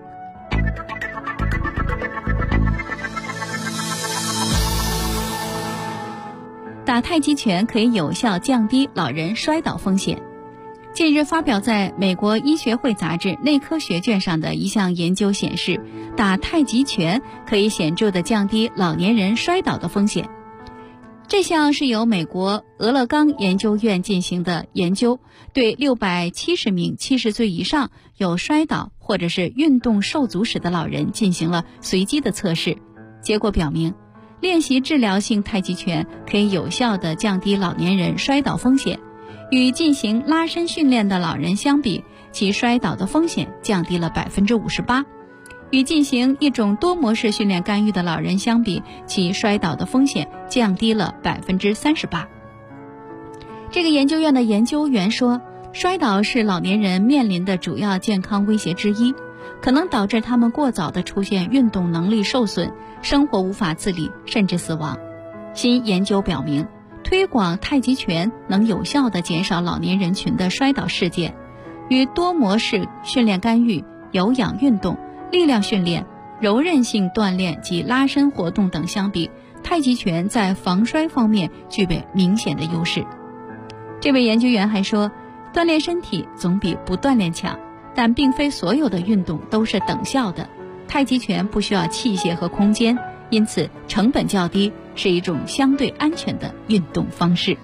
[SPEAKER 10] 打太极拳可以有效降低老人摔倒风险。近日发表在美国医学会杂志内科学卷上的一项研究显示，打太极拳可以显著地降低老年人摔倒的风险。这项是由美国俄勒冈研究院进行的研究，对670名70岁以上有摔倒或者是运动受阻史的老人进行了随机的测试。结果表明，练习治疗性太极拳可以有效地降低老年人摔倒风险。与进行拉伸训练的老人相比，其摔倒的风险降低了 58%。与进行一种多模式训练干预的老人相比，其摔倒的风险降低了 38%。这个研究院的研究员说，摔倒是老年人面临的主要健康威胁之一，可能导致他们过早地出现运动能力受损，生活无法自理，甚至死亡。新研究表明，推广太极拳能有效地减少老年人群的摔倒事件。与多模式训练干预、有氧运动、力量训练、柔韧性锻炼及拉伸活动等相比，太极拳在防摔方面具备明显的优势。这位研究员还说，锻炼身体总比不锻炼强，但并非所有的运动都是等效的。太极拳不需要器械和空间，因此成本较低，是一种相对安全的运动方式。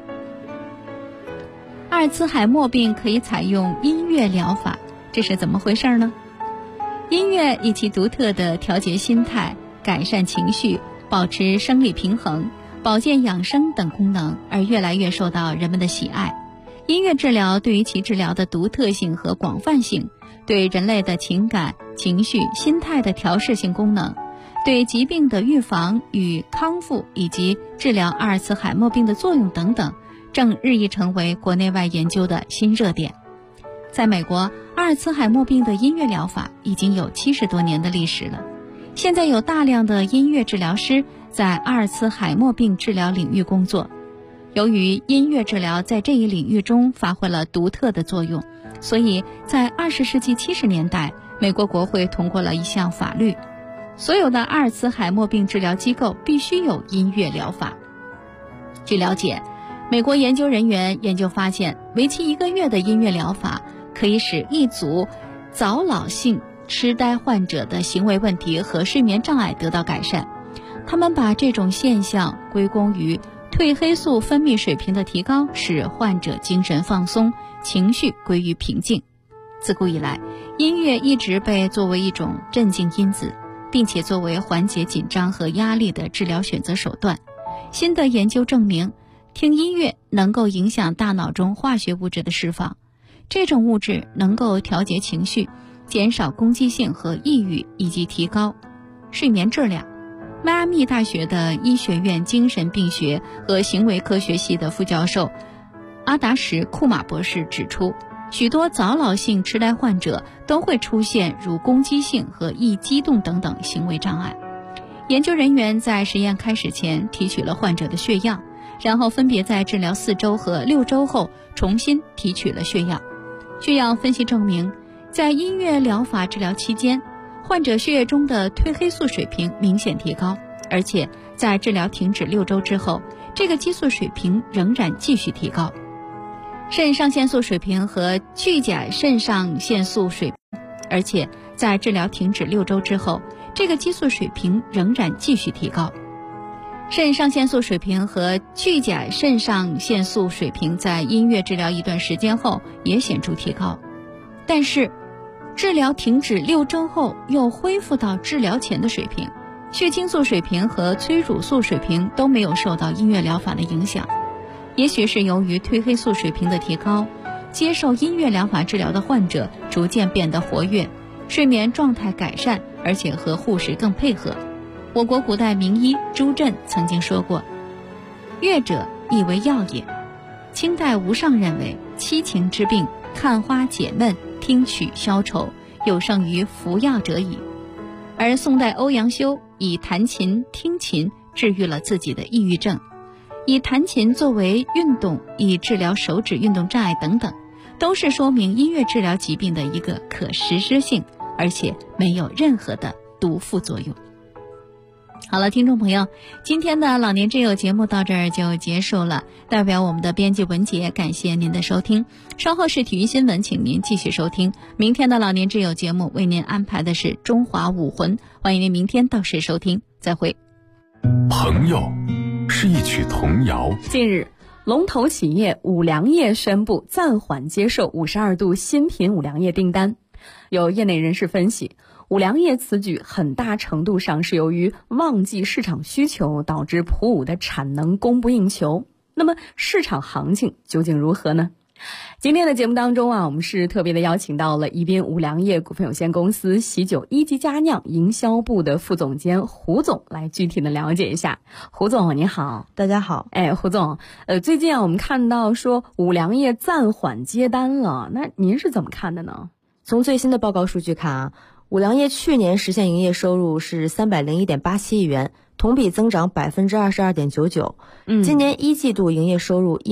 [SPEAKER 10] 阿尔茨海默病可以采用音乐疗法，这是怎么回事呢？音乐以其独特的调节心态、改善情绪、保持生理平衡、保健养生等功能而越来越受到人们的喜爱。音乐治疗对于其治疗的独特性和广泛性，对人类的情感、情绪、心态的调试性功能，对疾病的预防与康复以及治疗阿尔茨海默病的作用等等，正日益成为国内外研究的新热点。在美国，阿尔茨海默病的音乐疗法已经有70多年的历史了。现在有大量的音乐治疗师在阿尔茨海默病治疗领域工作。由于音乐治疗在这一领域中发挥了独特的作用， 所以在20世纪70年代，美国国会通过了一项法律，所有的阿尔茨海默病治疗机构必须有音乐疗法。据了解，美国研究人员研究发现，为期1个月的音乐疗法可以使一组早老性痴呆患者的行为问题和睡眠障碍得到改善。他们把这种现象归功于褪黑素分泌水平的提高，使患者精神放松，情绪归于平静。自古以来，音乐一直被作为一种镇静因子，并且作为缓解紧张和压力的治疗选择手段。新的研究证明，听音乐能够影响大脑中化学物质的释放，这种物质能够调节情绪，减少攻击性和抑郁，以及提高睡眠质量。迈阿密大学的医学院精神病学和行为科学系的副教授阿达什·库马博士指出，许多早老性痴呆患者都会出现如攻击性和易激动等等行为障碍。研究人员在实验开始前提取了患者的血样，然后分别在治疗4周和6周后重新提取了血样。血样分析证明，在音乐疗法治疗期间，患者血液中的褪黑素水平明显提高，而且在治疗停止6周之后，这个激素水平仍然继续提高。肾上腺素水平和去甲肾上腺素水平，而且在治疗停止6周之后，这个激素水平仍然继续提高。肾上腺素水平和去甲肾上腺素水平在音乐治疗一段时间后也显著提高，但是治疗停止6周后又恢复到治疗前的水平。血清素水平和催乳素水平都没有受到音乐疗法的影响。也许是由于褪黑素水平的提高，接受音乐疗法治疗的患者逐渐变得活跃，睡眠状态改善，而且和护士更配合。我国古代名医朱桢曾经说过，乐者亦为药也。清代吴尚认为，七情之病，看花解闷，听曲消愁，有胜于服药者矣。而宋代欧阳修以弹琴听琴治愈了自己的抑郁症，以弹琴作为运动，以治疗手指运动障碍等等，都是说明音乐治疗疾病的一个可实施性，而且没有任何的毒副作用。好了，听众朋友，今天的老年之友节目到这儿就结束了。代表我们的编辑文杰，感谢您的收听。稍后是体育新闻，请您继续收听。明天的老年之友节目为您安排的是中华武魂，欢迎您明天到时收听。再会。
[SPEAKER 2] 朋友是一曲童谣。
[SPEAKER 12] 近日，龙头企业五粮液宣布暂缓接受52度新品五粮液订单。有业内人士分析，五粮液此举很大程度上是由于旺季市场需求导致普五的产能供不应求。那么市场行情究竟如何呢？今天的节目当中我们是特别的邀请到了宜宾五粮液股份有限公司喜酒一级佳酿营销部的副总监胡总来具体的了解一下。胡总你好。
[SPEAKER 13] 大家好。
[SPEAKER 12] 胡总，最近我们看到说五粮液暂缓接单了，那您是怎么看的呢？
[SPEAKER 13] 从最新的报告数据看五粮液去年实现营业收入是301.87亿元，同比增长22.99%。今年一季度营业收入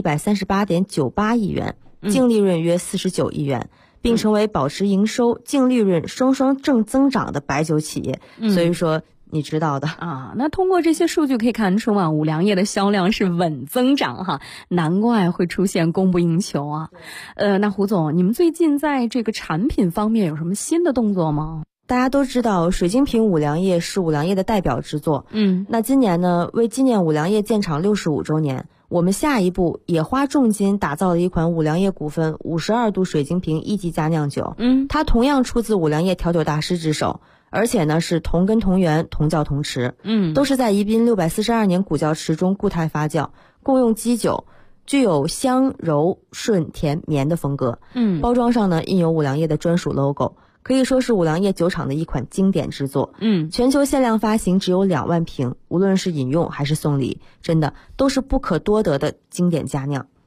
[SPEAKER 13] 138.98亿元，净利润约49亿元，并成为保持营收、净利润双双正增长的白酒企业。所以说你知道的
[SPEAKER 12] 那通过这些数据可以看出五粮液的销量是稳增长难怪会出现供不应求那胡总，你们最近在这个产品方面有什么新的动作吗？
[SPEAKER 13] 大家都知道水晶瓶五粮液是五粮液的代表之作。那今年呢，为纪念五粮液建厂65周年，我们下一步也花重金打造了一款五粮液股份52度水晶瓶一级佳酿酒。它同样出自五粮液调酒大师之手，而且呢是同根同源同窖同池，都是在宜宾642年古窖池中固态发酵，共用基酒，具有香柔顺甜绵的风格。包装上呢印有五粮液的专属 logo， 可以说是五粮液酒厂的一款经典之作。全球限量发行只有2万瓶，无论是饮用还是送礼，真的都是不可多得的经典佳酿。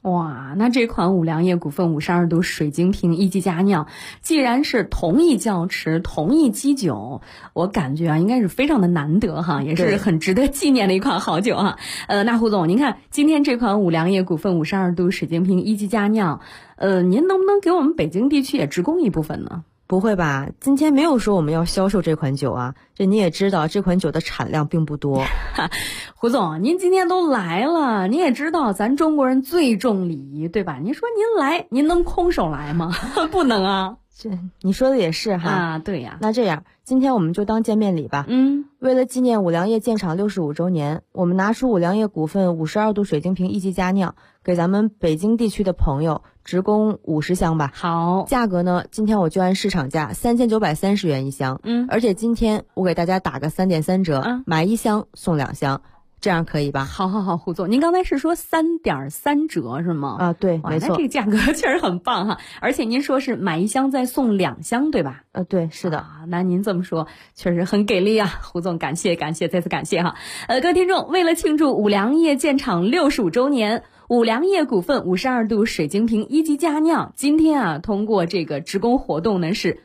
[SPEAKER 12] 哇，那这款五粮液股份52度水晶瓶一级佳酿，既然是同一窖池、同一基酒，我感觉啊，应该是非常的难得哈，也是很值得纪念的一款好酒哈。那胡总，您看今天这款五粮液股份52度水晶瓶一级佳酿，您能不能给我们北京地区也直供一部分呢？
[SPEAKER 13] 不会吧，今天没有说我们要销售这款酒啊，这你也知道这款酒的产量并不多。
[SPEAKER 12] 胡总，您今天都来了，你也知道咱中国人最重礼仪，对吧？您说您来，您能空手来吗？不能啊。
[SPEAKER 13] 这你说的也是哈。
[SPEAKER 12] 啊，对呀。
[SPEAKER 13] 那这样，今天我们就当见面礼吧。为了纪念五粮液建厂65周年，我们拿出五粮液股份52度水晶瓶一级佳酿，给咱们北京地区的朋友直供50箱吧。
[SPEAKER 12] 好，
[SPEAKER 13] 价格呢，今天我就按市场价3930元一箱。而且今天我给大家打个3.3折，买1箱送2箱。这样可以吧？
[SPEAKER 12] 好，胡总，您刚才是说3.3折是吗？
[SPEAKER 13] 啊，对，没错。
[SPEAKER 12] 那这个价格确实很棒哈，而且您说是买1箱再送2箱，对吧？
[SPEAKER 13] 对，是的。
[SPEAKER 12] 那您这么说确实很给力啊，胡总，感谢，再次感谢哈。各位听众，为了庆祝五粮液建厂65周年，五粮液股份52度水晶瓶一级佳酿，今天啊，通过这个直供活动呢是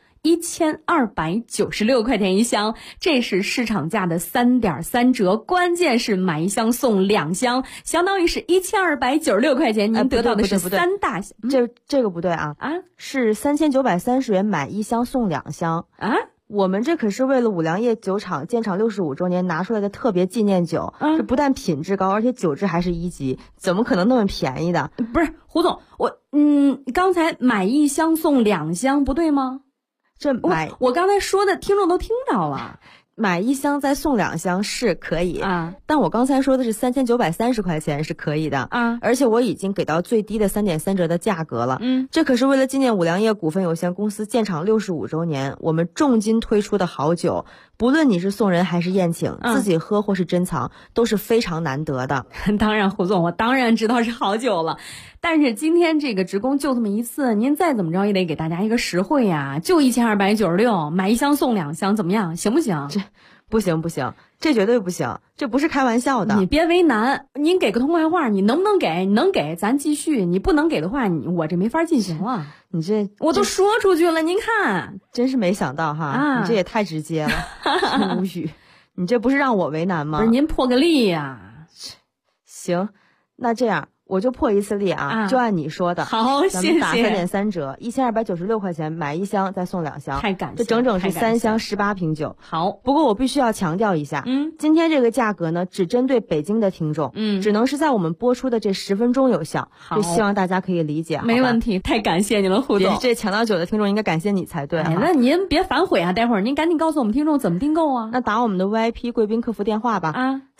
[SPEAKER 12] 1296块钱一箱，这是市场价的3.3折，关键是买1箱送2箱，相当于是1296块钱，您得到的是3大箱。
[SPEAKER 13] 这个不对啊！是3930元买1箱送2箱啊！我们这可是为了五粮液酒厂建厂65周年拿出来的特别纪念酒，这不但品质高，而且酒质还是1级，怎么可能那么便宜的？
[SPEAKER 12] 不是胡总，刚才买1箱送2箱不对吗？我刚才说的听众都听到了，
[SPEAKER 13] 买1箱再送2箱是可以啊，但我刚才说的是3930块钱是可以的啊，而且我已经给到最低的3.3折的价格了。这可是为了纪念五粮液股份有限公司建厂65周年，我们重金推出的好酒，不论你是送人还是宴请，自己喝或是珍藏，都是非常难得的。
[SPEAKER 12] 当然，胡总，我当然知道是好酒了。但是今天这个直供就这么一次，您再怎么着也得给大家一个实惠呀，就1296，买1箱送2箱，怎么样？行不行？
[SPEAKER 13] 这不行，这绝对不行，这不是开玩笑的。
[SPEAKER 12] 你别为难，您给个痛快话，你能不能给？你能给咱继续，你不能给的话，我这没法进行了。
[SPEAKER 13] 你这
[SPEAKER 12] 我都说出去了，您看，
[SPEAKER 13] 真是没想到哈，你这也太直接了，无语。你这不是让我为难吗？
[SPEAKER 12] 不是您破个例呀。
[SPEAKER 13] 行，那这样。我就破一次例啊，就按你说的。
[SPEAKER 12] 好，
[SPEAKER 13] 咱们打3.3折，1296块钱买1箱再送2箱，
[SPEAKER 12] 太感谢，
[SPEAKER 13] 这整整是3箱18瓶酒。
[SPEAKER 12] 好，
[SPEAKER 13] 不过我必须要强调一下，今天这个价格呢，只针对北京的听众，只能是在我们播出的这10分钟有效。就希望大家可以理解。
[SPEAKER 12] 没问题，太感谢你了，胡总。
[SPEAKER 13] 这抢到酒的听众应该感谢你才对。
[SPEAKER 12] 那您别反悔啊，待会儿您赶紧告诉我们听众怎么订购啊。
[SPEAKER 13] 那打我们的 VIP 贵宾客服电话吧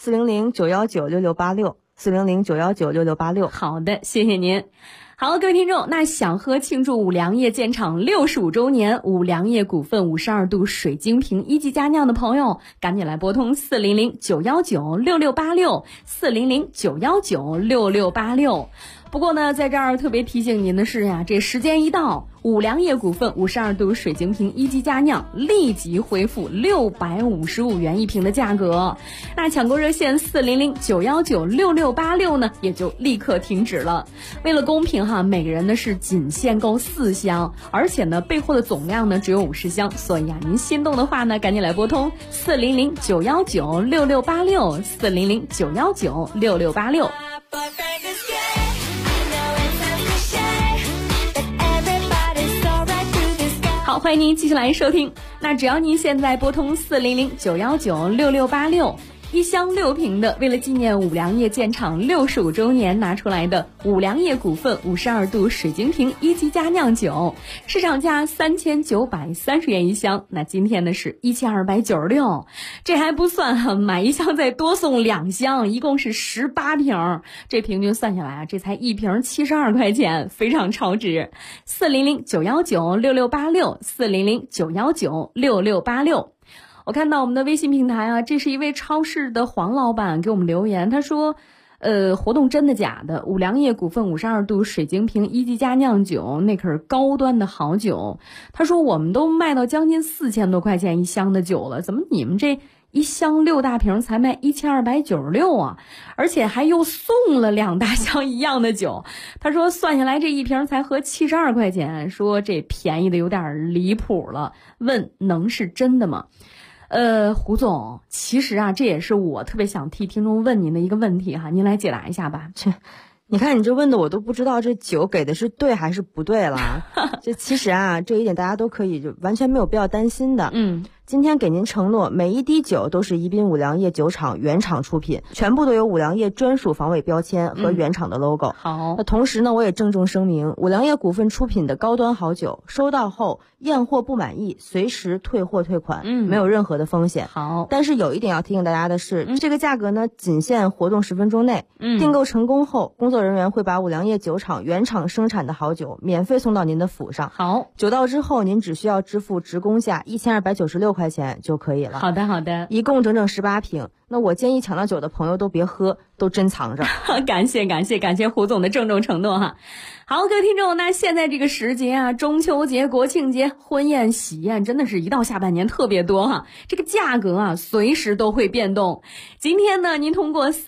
[SPEAKER 13] ，400-919-6686。400-919-6686。
[SPEAKER 12] 好的，谢谢您。好，各位听众，那想喝庆祝五粮液建厂65周年五粮液股份52度水晶瓶一级佳酿的朋友，赶紧来拨通400-919-6686 400-919-6686。不过呢，在这儿特别提醒您的是呀，这时间一到，五粮液股份52度水晶瓶一级佳酿立即恢复655元一瓶的价格。那抢购热线400-919-6686呢，也就立刻停止了。为了公平哈，每个人呢是仅限购4箱，而且呢备货的总量呢只有50箱，所以啊，您心动的话呢，赶紧来拨通400-919-6686 400-919-6686。好，欢迎您继续来收听。那只要您现在拨通400-919-6686，一箱6瓶的，为了纪念五粮液建厂65周年拿出来的五粮液股份52度水晶瓶一级佳酿酒，市场价3930元一箱，那今天呢是1296，这还不算哈，买1箱再多送2箱，一共是18瓶，这平均算下来啊，这才1瓶72块钱，非常超值。400-919-6686 400-919-6686。我看到我们的微信平台啊，这是一位超市的黄老板给我们留言，他说活动真的假的？五粮液股份52度水晶瓶一级佳酿酒，那可是高端的好酒。他说我们都卖到将近4000多块钱一箱的酒了，怎么你们这一箱6大瓶才卖1296啊，而且还又送了2大箱一样的酒。他说算下来这一瓶才合72块钱，说这便宜的有点离谱了，问能是真的吗？胡总，其实啊，这也是我特别想替听众问您的一个问题哈，您来解答一下吧。
[SPEAKER 13] 你看你这问的我都不知道这酒给的是对还是不对了。这其实啊，这一点大家都可以就完全没有必要担心的。今天给您承诺，每一滴酒都是宜宾五粮液酒厂原厂出品，全部都有五粮液专属防伪标签和原厂的 logo。
[SPEAKER 12] 好，
[SPEAKER 13] 那同时呢，我也郑重声明，五粮液股份出品的高端好酒，收到后验货不满意，随时退货退款，没有任何的风险。
[SPEAKER 12] 好，
[SPEAKER 13] 但是有一点要提醒大家的是，这个价格呢，仅限活动10分钟内。订购成功后，工作人员会把五粮液酒厂原厂生产的好酒免费送到您的府上。
[SPEAKER 12] 好，
[SPEAKER 13] 酒到之后，您只需要支付职工价1296块钱就可以了。
[SPEAKER 12] 好的，好的，
[SPEAKER 13] 一共整整18瓶。那我建议抢到酒的朋友都别喝，都珍藏着。
[SPEAKER 12] 感谢胡总的郑重承诺哈。好，各位听众，那现在这个时节啊，中秋节、国庆节、婚宴、喜宴，真的是一到下半年特别多哈。这个价格啊，随时都会变动。今天呢，您通过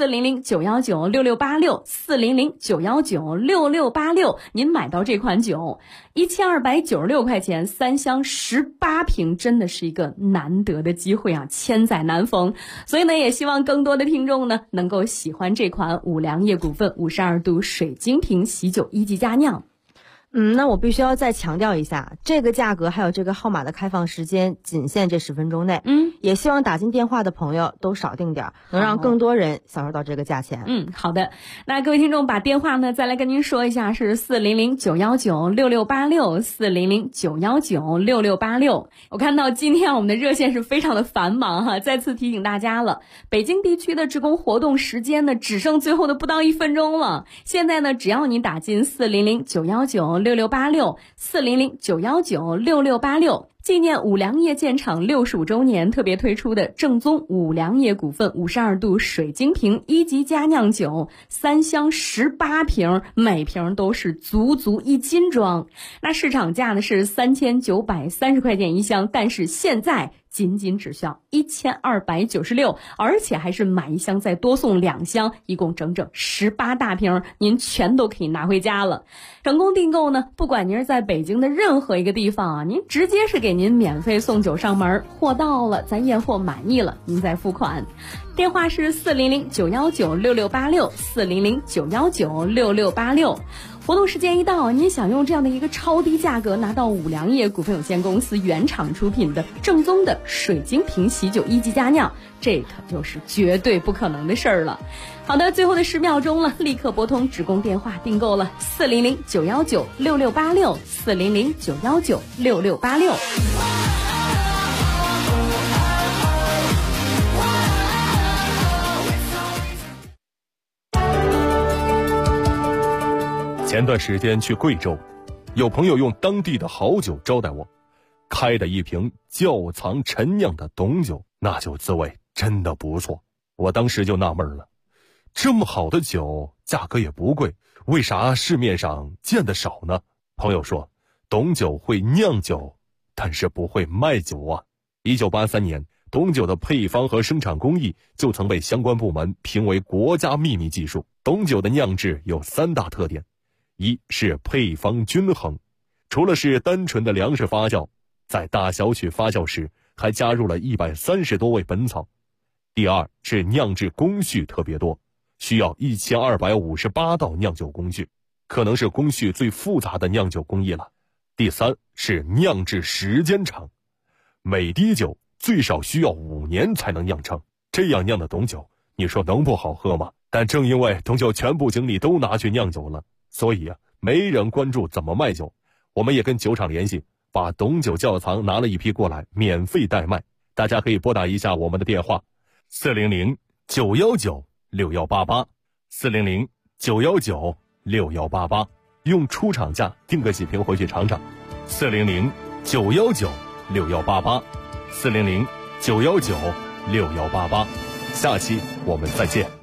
[SPEAKER 12] 400-919-6686，400-919-6686，您买到这款酒，1296块钱，3箱18瓶，真的是一个难得的机会啊，千载难逢。所以呢，也希望更多的听众呢，能够喜欢这款五粮液股份52度水晶瓶喜酒1级佳酿。
[SPEAKER 13] 那我必须要再强调一下，这个价格还有这个号码的开放时间仅限这10分钟内。也希望打进电话的朋友都少订点，能让更多人享受到这个价钱。
[SPEAKER 12] 好的。那各位听众把电话呢再来跟您说一下，是400-919-6686，400-919-6686。我看到今天我们的热线是非常的繁忙哈，再次提醒大家了，北京地区的职工活动时间呢只剩最后的不到1分钟了。现在呢，只要你打进400-919-6686，400-919-6686，纪念五粮液建厂65周年特别推出的正宗五粮液股份52度水晶瓶1级佳酿酒，3箱18瓶，每瓶都是足1斤装。那市场价呢是3930块钱一箱，但是现在仅只需要1296，而且还是买1箱再多送2箱，一共整整18大瓶，您全都可以拿回家了。成功订购呢，不管您是在北京的任何一个地方啊，您直接是给您免费送酒上门，货到了咱验货满意了您再付款。电话是400-919-6686，400-919-6686。活动时间一到，您想用这样的一个超低价格拿到五粮液股份有限公司原厂出品的正宗的水晶瓶喜酒1级佳酿，这可就是绝对不可能的事儿了。好的，最后的10秒钟了，立刻拨通职工电话订购了400-919-6686，400-919-6686。
[SPEAKER 6] 前段时间去贵州，有朋友用当地的好酒招待我，开的一瓶窖藏陈酿的董酒，那酒滋味真的不错。我当时就纳闷了，这么好的酒，价格也不贵，为啥市面上见得少呢？朋友说，董酒会酿酒，但是不会卖酒啊。1983年，董酒的配方和生产工艺就曾被相关部门评为国家秘密技术。董酒的酿制有3大特点，一是配方均衡，除了是单纯的粮食发酵，在大小曲发酵时还加入了130多味本草。第二是酿制工序特别多，需要1258道酿酒工序，可能是工序最复杂的酿酒工艺了。第三是酿制时间长，每滴酒最少需要5年才能酿成，这样酿的董酒，你说能不好喝吗？但正因为董酒全部精力都拿去酿酒了，所以没人关注怎么卖酒。我们也跟酒厂联系，把董酒窖藏拿了一批过来，免费代卖。大家可以拨打一下我们的电话，400-919-6188， 400-919-6188，用出厂价订个几瓶回去尝尝。400-919-6188， 400-919-6188。下期我们再见。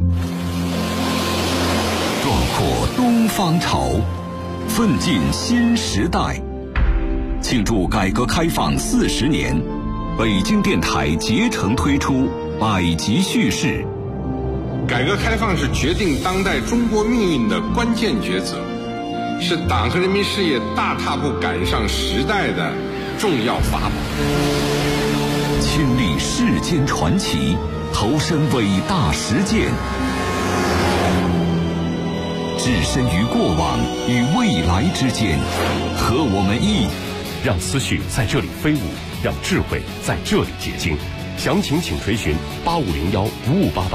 [SPEAKER 14] 壮阔东方潮，奋进新时代。庆祝改革开放40年，北京电台竭诚推出百集叙事。
[SPEAKER 15] 改革开放是决定当代中国命运的关键抉择，是党和人民事业大踏步赶上时代的重要法宝。
[SPEAKER 14] 亲历世间传奇，投身伟大实践，置身于过往与未来之间，和我们
[SPEAKER 6] 让思绪在这里飞舞，让智慧在这里结晶。详情请垂询85015588